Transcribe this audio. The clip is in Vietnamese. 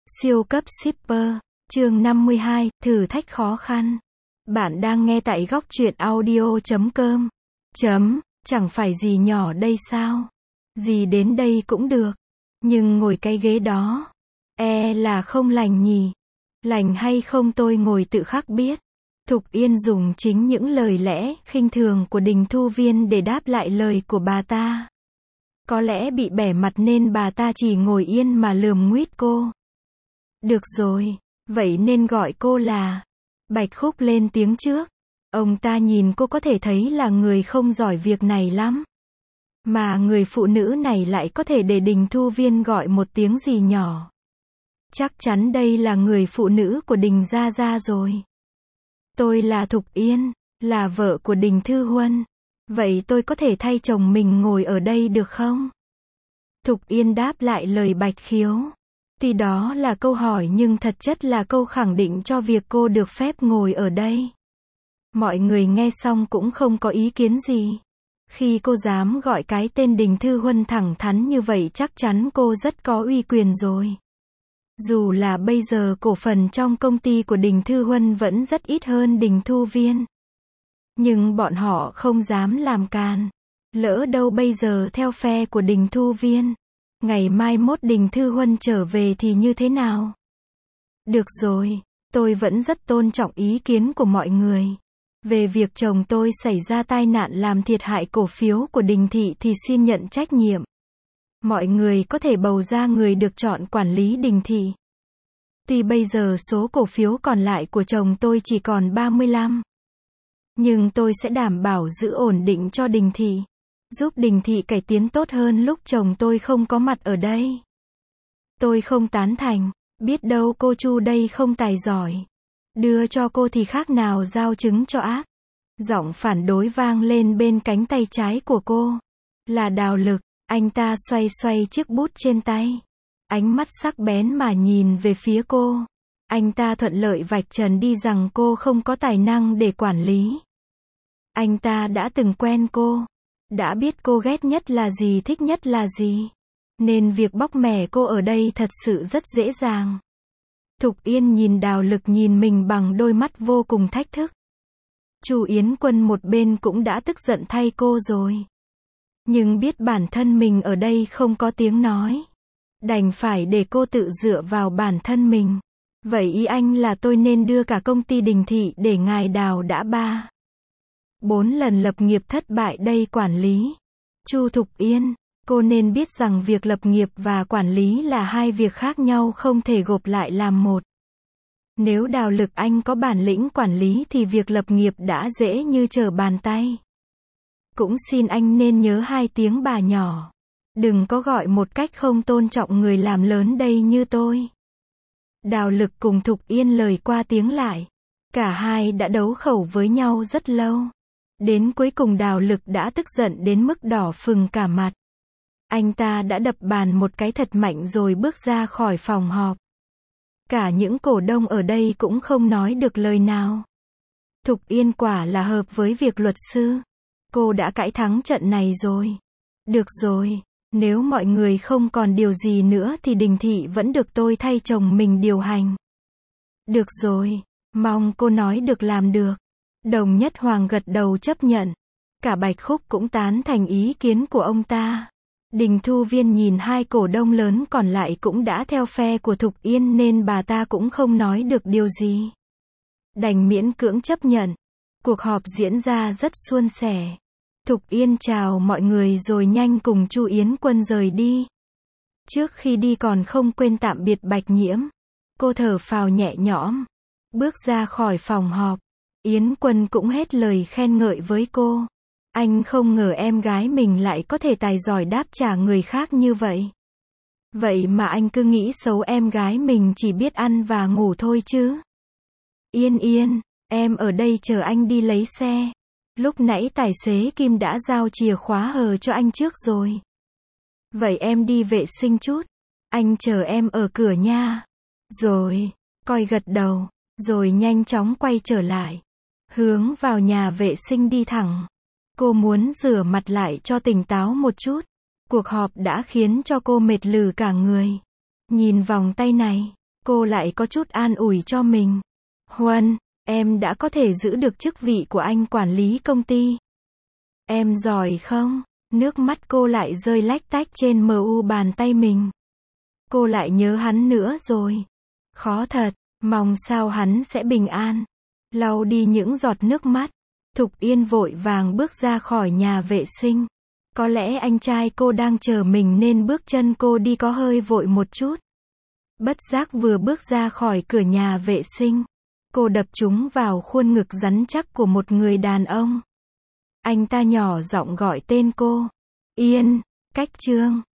Siêu cấp shipper, chương 52, thử thách khó khăn. Bạn đang nghe tại góc truyện audio.com. Chẳng phải gì nhỏ đây sao? Gì đến đây cũng được. Nhưng ngồi cái ghế đó, là không lành nhỉ? Lành hay không tôi ngồi tự khắc biết. Thục Yên dùng chính những lời lẽ khinh thường của Đình Thu Viên để đáp lại lời của bà ta. Có lẽ bị bẻ mặt nên bà ta chỉ ngồi yên mà lườm nguýt cô. Được rồi, vậy nên gọi cô là Bạch Khúc lên tiếng trước. Ông ta nhìn cô có thể thấy là người không giỏi việc này lắm. Mà người phụ nữ này lại có thể để Đình Thu Viên gọi một tiếng gì nhỏ. Chắc chắn đây là người phụ nữ của Đình Gia Gia rồi. Tôi là Thục Yên, là vợ của Đình Thư Huân. Vậy tôi có thể thay chồng mình ngồi ở đây được không? Thục Yên đáp lại lời Bạch Khiếu. Thì đó là câu hỏi nhưng thật chất là câu khẳng định cho việc cô được phép ngồi ở đây. Mọi người nghe xong cũng không có ý kiến gì. Khi cô dám gọi cái tên Đình Thư Huân thẳng thắn như vậy chắc chắn cô rất có uy quyền rồi. Dù là bây giờ cổ phần trong công ty của Đình Thư Huân vẫn rất ít hơn Đình Thu Viên. Nhưng bọn họ không dám làm càn. Lỡ đâu bây giờ theo phe của Đình Thu Viên. Ngày mai mốt Đình Thư Huân trở về thì như thế nào? Được rồi, tôi vẫn rất tôn trọng ý kiến của mọi người. Về việc chồng tôi xảy ra tai nạn làm thiệt hại cổ phiếu của Đình Thị thì xin nhận trách nhiệm. Mọi người có thể bầu ra người được chọn quản lý Đình Thị. Tuy bây giờ số cổ phiếu còn lại của chồng tôi chỉ còn 35. Nhưng tôi sẽ đảm bảo giữ ổn định cho Đình Thị. Giúp Đình Thị cải tiến tốt hơn lúc chồng tôi không có mặt ở đây. Tôi không tán thành, biết đâu cô Chu đây không tài giỏi. Đưa cho cô thì khác nào giao trứng cho ác. Giọng phản đối vang lên bên cánh tay trái của cô. Là Đào Lực, anh ta xoay xoay chiếc bút trên tay. Ánh mắt sắc bén mà nhìn về phía cô. Anh ta thuận lợi vạch trần đi rằng cô không có tài năng để quản lý. Anh ta đã từng quen cô. Đã biết cô ghét nhất là gì, thích nhất là gì. Nên việc bóc mẻ cô ở đây thật sự rất dễ dàng. Thục Yên nhìn Đào Lực nhìn mình bằng đôi mắt vô cùng thách thức. Chu Yến Quân một bên cũng đã tức giận thay cô rồi. Nhưng biết bản thân mình ở đây không có tiếng nói. Đành phải để cô tự dựa vào bản thân mình. Vậy ý anh là tôi nên đưa cả công ty Đình Thị để ngài Đào đã 4 lần lập nghiệp thất bại đây quản lý. Chu Thục Yên, cô nên biết rằng việc lập nghiệp và quản lý là hai việc khác nhau không thể gộp lại làm một. Nếu Đào Lực anh có bản lĩnh quản lý thì việc lập nghiệp đã dễ như trở bàn tay. Cũng xin anh nên nhớ hai tiếng bà nhỏ. Đừng có gọi một cách không tôn trọng người làm lớn đây như tôi. Đào Lực cùng Thục Yên lời qua tiếng lại. Cả hai đã đấu khẩu với nhau rất lâu. Đến cuối cùng Đào Lực đã tức giận đến mức đỏ phừng cả mặt. Anh ta đã đập bàn một cái thật mạnh rồi bước ra khỏi phòng họp. Cả những cổ đông ở đây cũng không nói được lời nào. Thục Yên quả là hợp với việc luật sư. Cô đã cãi thắng trận này rồi. Được rồi, nếu mọi người không còn điều gì nữa thì Đình Thị vẫn được tôi thay chồng mình điều hành. Được rồi, mong cô nói được làm được. Đồng Nhất Hoàng gật đầu chấp nhận. Cả Bạch Khúc cũng tán thành ý kiến của ông ta. Đình Thu Viên nhìn hai cổ đông lớn còn lại cũng đã theo phe của Thục Yên nên bà ta cũng không nói được điều gì. Đành miễn cưỡng chấp nhận. Cuộc họp diễn ra rất suôn sẻ. Thục Yên chào mọi người rồi nhanh cùng Chu Yến Quân rời đi. Trước khi đi còn không quên tạm biệt Bạch Nhiễm. Cô thở phào nhẹ nhõm. Bước ra khỏi phòng họp. Yến Quân cũng hết lời khen ngợi với cô. Anh không ngờ em gái mình lại có thể tài giỏi đáp trả người khác như vậy. Vậy mà anh cứ nghĩ xấu em gái mình chỉ biết ăn và ngủ thôi chứ. Yên Yên, em ở đây chờ anh đi lấy xe. Lúc nãy tài xế Kim đã giao chìa khóa hờ cho anh trước rồi. Vậy em đi vệ sinh chút. Anh chờ em ở cửa nha. Rồi, coi gật đầu, rồi nhanh chóng quay trở lại. Hướng vào nhà vệ sinh đi thẳng. Cô muốn rửa mặt lại cho tỉnh táo một chút. Cuộc họp đã khiến cho cô mệt lử cả người. Nhìn vòng tay này, Cô lại có chút an ủi cho mình. Huân, em đã có thể giữ được chức vị của anh quản lý công ty. Em giỏi không? Nước mắt cô lại rơi lách tách trên mu bàn tay mình. Cô lại nhớ hắn nữa rồi. Khó thật, mong sao hắn sẽ bình an. Lau đi những giọt nước mắt. Thục Yên vội vàng bước ra khỏi nhà vệ sinh. Có lẽ anh trai cô đang chờ mình nên bước chân cô đi có hơi vội một chút. Bất giác vừa bước ra khỏi cửa nhà vệ sinh, cô đập trúng vào khuôn ngực rắn chắc của một người đàn ông. Anh ta nhỏ giọng gọi tên cô. Yên, Cách Trương.